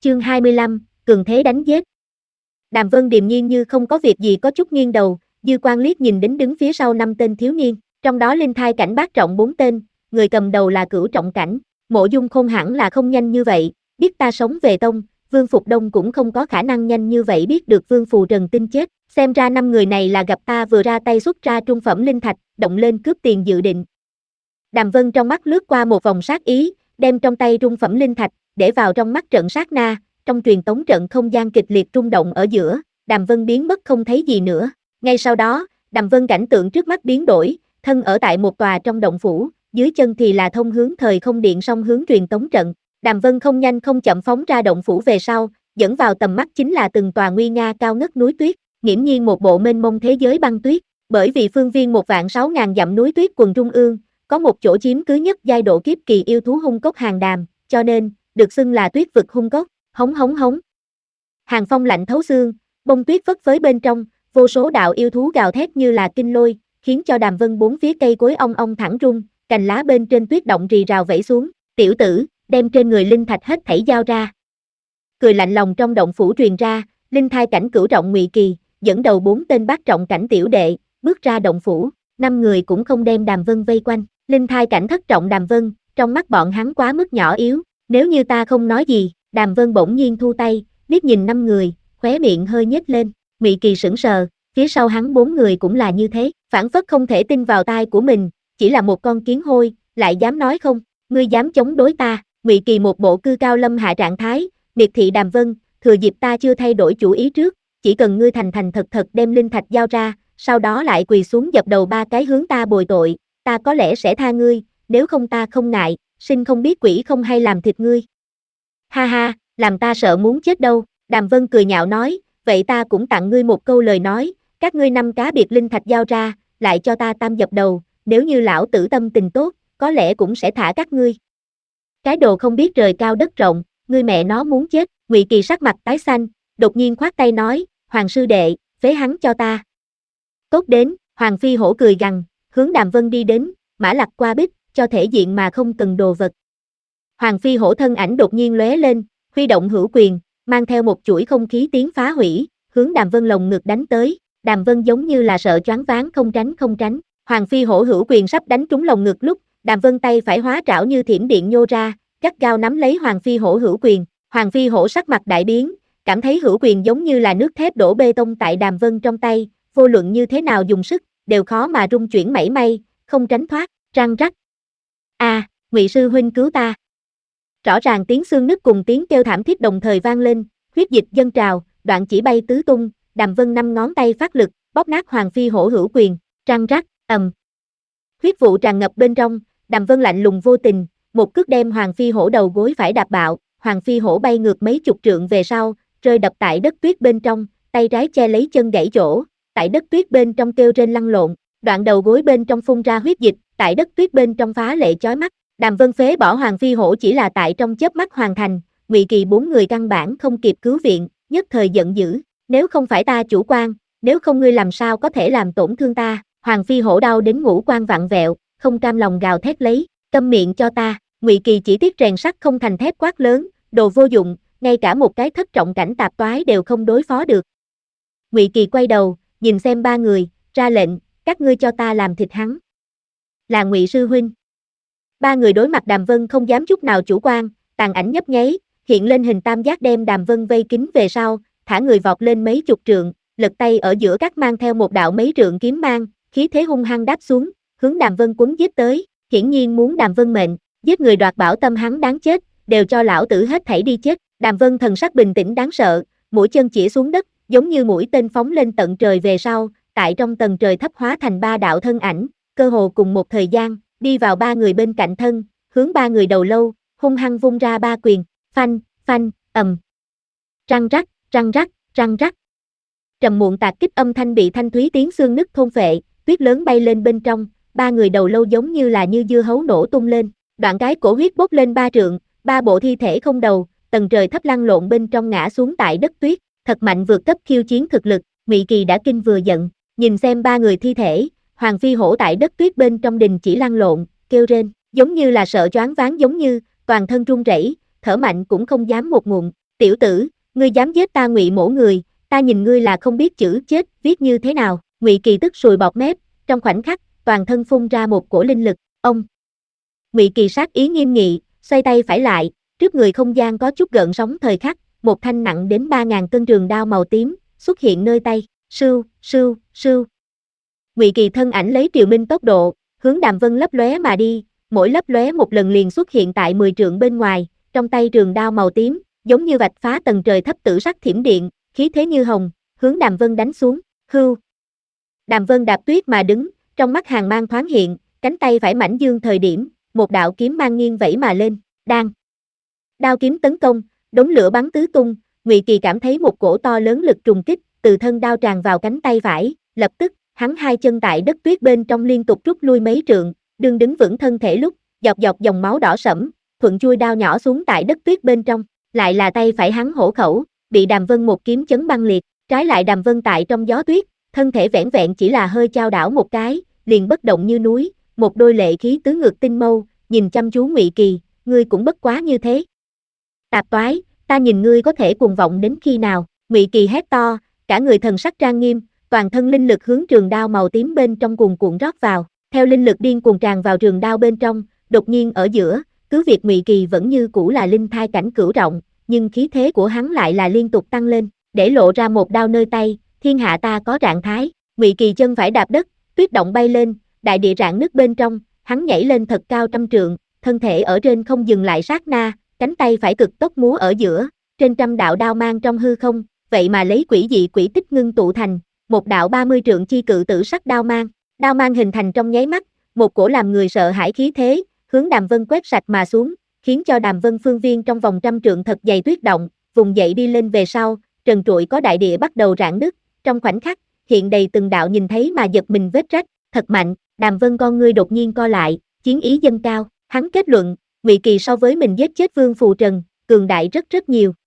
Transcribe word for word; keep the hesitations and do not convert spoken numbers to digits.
Chương hai mươi lăm, cường thế đánh giết. Đàm Vân điềm nhiên như không có việc gì có chút nghiêng đầu, dư quan liếc nhìn đến đứng phía sau năm tên thiếu niên, trong đó linh thai cảnh bát trọng bốn tên, người cầm đầu là cửu trọng cảnh, Mộ Dung Khôn hẳn là không nhanh như vậy, biết ta sống về tông, Vương Phục Đông cũng không có khả năng nhanh như vậy biết được Vương Phù Trần tin chết, xem ra năm người này là gặp ta vừa ra tay xuất ra trung phẩm linh thạch, động lên cướp tiền dự định. Đàm Vân trong mắt lướt qua một vòng sát ý, đem trong tay trung phẩm linh thạch, để vào trong mắt trận sát na, trong truyền tống trận không gian kịch liệt rung động ở giữa, Đàm Vân biến mất không thấy gì nữa. Ngay sau đó, Đàm Vân cảnh tượng trước mắt biến đổi, thân ở tại một tòa trong động phủ, dưới chân thì là thông hướng thời không điện song hướng truyền tống trận. Đàm Vân không nhanh không chậm phóng ra động phủ về sau, dẫn vào tầm mắt chính là từng tòa nguy nga cao ngất núi tuyết, nghiễm nhiên một bộ mênh mông thế giới băng tuyết, bởi vì phương viên một vạn sáu ngàn dặm núi tuyết quần trung ương, có một chỗ chiếm cứ nhất giai độ kiếp kỳ yêu thú hung cốc hàng đàm, cho nên, được xưng là tuyết vực hung cốc, hống hống hống. Hàng phong lạnh thấu xương, bông tuyết phất phới bên trong, vô số đạo yêu thú gào thét như là kinh lôi, khiến cho Đàm Vân bốn phía cây cối ong ong thẳng rung, cành lá bên trên tuyết động rì rào vẩy xuống, tiểu tử, đem trên người linh thạch hết thảy giao ra. Cười lạnh lòng trong động phủ truyền ra, linh thai cảnh cửu trọng Ngụy Kỳ, dẫn đầu bốn tên bát trọng cảnh tiểu đệ, bước ra động phủ, năm người cũng không đem Đàm Vân vây quanh, linh thai cảnh thất trọng Đàm Vân, trong mắt bọn hắn quá mức nhỏ yếu, nếu như ta không nói gì, Đàm Vân bỗng nhiên thu tay, liếc nhìn năm người, khóe miệng hơi nhếch lên, Ngụy Kỳ sững sờ, phía sau hắn bốn người cũng là như thế, phảng phất không thể tin vào tai của mình, chỉ là một con kiến hôi, lại dám nói không, ngươi dám chống đối ta, Ngụy Kỳ một bộ cư cao lâm hạ trạng thái, miệt thị Đàm Vân, thừa dịp ta chưa thay đổi chủ ý trước, chỉ cần ngươi thành thành thật thật đem linh thạch giao ra, sau đó lại quỳ xuống dập đầu ba cái hướng ta bồi tội, ta có lẽ sẽ tha ngươi, nếu không ta không ngại, sinh không biết quỷ không hay làm thịt ngươi. Ha ha, làm ta sợ muốn chết đâu, Đàm Vân cười nhạo nói, vậy ta cũng tặng ngươi một câu lời nói, các ngươi năm cá biệt linh thạch giao ra, lại cho ta tam dập đầu, nếu như lão tử tâm tình tốt, có lẽ cũng sẽ thả các ngươi. Cái đồ không biết trời cao đất rộng, ngươi mẹ nó muốn chết, Ngụy Kỳ sắc mặt tái xanh, đột nhiên khoát tay nói, Hoàng sư đệ, phế hắn cho ta. Tốt đến, Hoàng Phi Hổ cười gằn, hướng Đàm Vân đi đến, mã lặc qua bích, cho thể diện mà không cần đồ vật. Hoàng Phi Hổ thân ảnh đột nhiên lóe lên, huy động hữu quyền, mang theo một chuỗi không khí tiếng phá hủy, hướng Đàm Vân lồng ngực đánh tới, Đàm Vân giống như là sợ choáng váng không tránh không tránh, Hoàng Phi Hổ hữu quyền sắp đánh trúng lồng ngực lúc, Đàm Vân tay phải hóa trảo như thiểm điện nhô ra, gắt gao nắm lấy Hoàng Phi Hổ hữu quyền, Hoàng Phi Hổ sắc mặt đại biến, cảm thấy hữu quyền giống như là nước thép đổ bê tông tại Đàm Vân trong tay, vô luận như thế nào dùng sức, đều khó mà rung chuyển mảy may, không tránh thoát, răng rắc. A, à, Ngụy sư huynh cứu ta. Rõ ràng tiếng xương nứt cùng tiếng kêu thảm thiết đồng thời vang lên, huyết dịch dâng trào, đoạn chỉ bay tứ tung, Đàm Vân năm ngón tay phát lực, bóp nát Hoàng Phi Hổ hữu quyền, răng rắc, ầm. Huyết vụ tràn ngập bên trong, Đàm Vân lạnh lùng vô tình, một cước đem Hoàng Phi Hổ đầu gối phải đạp bạo, Hoàng Phi Hổ bay ngược mấy chục trượng về sau, rơi đập tại đất tuyết bên trong, tay trái che lấy chân gãy chỗ, tại đất tuyết bên trong kêu rên lăn lộn, đoạn đầu gối bên trong phun ra huyết dịch, tại đất tuyết bên trong phá lệ chói mắt. Đàm Vân phế bỏ Hoàng Phi Hổ chỉ là tại trong chớp mắt hoàn thành, Ngụy Kỳ bốn người căn bản không kịp cứu viện, nhất thời giận dữ, nếu không phải ta chủ quan, nếu không ngươi làm sao có thể làm tổn thương ta, Hoàng Phi Hổ đau đến ngũ quan vặn vẹo, không cam lòng gào thét lấy, câm miệng cho ta, Ngụy Kỳ chỉ tiếc rèn sắt không thành thép quát lớn, đồ vô dụng, ngay cả một cái thất trọng cảnh tạp toái đều không đối phó được. Ngụy Kỳ quay đầu, nhìn xem ba người, ra lệnh, các ngươi cho ta làm thịt hắn. Là Ngụy sư huynh. Ba người đối mặt Đàm Vân không dám chút nào chủ quan, tàn ảnh nhấp nháy, hiện lên hình tam giác đem Đàm Vân vây kín về sau, thả người vọt lên mấy chục trượng, lật tay ở giữa các mang theo một đạo mấy trượng kiếm mang, khí thế hung hăng đáp xuống, hướng Đàm Vân quấn giết tới, hiển nhiên muốn Đàm Vân mệnh, giết người đoạt bảo tâm hắn đáng chết, đều cho lão tử hết thảy đi chết. Đàm Vân thần sắc bình tĩnh đáng sợ, mũi chân chỉ xuống đất, giống như mũi tên phóng lên tận trời về sau, tại trong tầng trời thấp hóa thành ba đạo thân ảnh, cơ hồ cùng một thời gian, đi vào ba người bên cạnh thân, hướng ba người đầu lâu, hung hăng vung ra ba quyền, phanh, phanh, ầm. Răng rắc, răng rắc, răng rắc. Trầm muộn tạc kích âm thanh bị thanh thúy tiếng xương nứt thôn phệ, tuyết lớn bay lên bên trong, ba người đầu lâu giống như là như dưa hấu nổ tung lên, đoạn cái cổ huyết bốc lên ba trượng, ba bộ thi thể không đầu, tầng trời thấp lăn lộn bên trong ngã xuống tại đất tuyết, thật mạnh vượt cấp khiêu chiến thực lực, Ngụy Kỳ đã kinh vừa giận, nhìn xem ba người thi thể, Hoàng Phi Hổ tại đất tuyết bên trong đình chỉ lăn lộn, kêu rên, giống như là sợ choáng váng giống như, toàn thân run rẩy, thở mạnh cũng không dám một ngụm, Tiểu tử, ngươi dám giết ta Ngụy mỗ người, ta nhìn ngươi là không biết chữ chết viết như thế nào. Ngụy Kỳ tức sùi bọt mép, trong khoảnh khắc, toàn thân phun ra một cổ linh lực. Ông Ngụy Kỳ sát ý nghiêm nghị, xoay tay phải lại, trước người không gian có chút gợn sóng thời khắc, một thanh nặng đến ba ngàn cân trường đao màu tím xuất hiện nơi tay. Sưu, sưu, sưu. Ngụy Kỳ thân ảnh lấy triều minh tốc độ, hướng Đàm Vân lấp lóe mà đi, mỗi lấp lóe một lần liền xuất hiện tại mười trượng bên ngoài, trong tay trường đao màu tím, giống như vạch phá tầng trời thấp tử sắc thiểm điện, khí thế như hồng, hướng Đàm Vân đánh xuống. Hưu. Đàm Vân đạp tuyết mà đứng, trong mắt hàn mang thoáng hiện, cánh tay phải mảnh dương thời điểm, một đạo kiếm mang nghiêng vẫy mà lên, đang. Đao kiếm tấn công, đống lửa bắn tứ tung, Ngụy Kỳ cảm thấy một cổ to lớn lực trùng kích, từ thân đao tràn vào cánh tay phải, lập tức, hắn hai chân tại đất tuyết bên trong liên tục rút lui mấy trượng, đương đứng vững thân thể lúc, dọc dọc dòng máu đỏ sẫm, thuận chui đao nhỏ xuống tại đất tuyết bên trong, lại là tay phải hắn hổ khẩu, bị Đàm Vân một kiếm chấn băng liệt, trái lại Đàm Vân tại trong gió tuyết, thân thể vẻn vẹn chỉ là hơi chao đảo một cái, liền bất động như núi, một đôi lệ khí tứ ngược tinh mâu, nhìn chăm chú Ngụy Kỳ, ngươi cũng bất quá như thế. Tạp toái, ta nhìn ngươi có thể cuồng vọng đến khi nào? Ngụy Kỳ hét to, cả người thần sắc trang nghiêm, toàn thân linh lực hướng trường đao màu tím bên trong cuồn cuộn rót vào, theo linh lực điên cuồng tràn vào trường đao bên trong, đột nhiên ở giữa, cứ việc Ngụy Kỳ vẫn như cũ là linh thai cảnh cửu trọng, nhưng khí thế của hắn lại là liên tục tăng lên, để lộ ra một đao nơi tay, thiên hạ ta có trạng thái. Ngụy Kỳ chân phải đạp đất, tuyết động bay lên, đại địa rạn nứt bên trong, hắn nhảy lên thật cao trăm trượng, thân thể ở trên không dừng lại sát na, cánh tay phải cực tốc múa ở giữa, trên trăm đạo đao mang trong hư không, vậy mà lấy quỷ dị quỷ tích ngưng tụ thành một đạo ba mươi trượng chi cự tử sắc đao mang. Đao mang hình thành trong nháy mắt, một cổ làm người sợ hãi khí thế, hướng Đàm Vân quét sạch mà xuống, khiến cho Đàm Vân phương viên trong vòng trăm trượng thật dày tuyết động, vùng dậy đi lên về sau, trần trụi có đại địa bắt đầu rạn nứt, trong khoảnh khắc, hiện đầy từng đạo nhìn thấy mà giật mình vết rách, thật mạnh. Đàm Vân con ngươi đột nhiên co lại, chiến ý dâng cao, hắn kết luận, Ngụy Kỳ so với mình giết chết Vương Phù Trần, cường đại rất rất nhiều.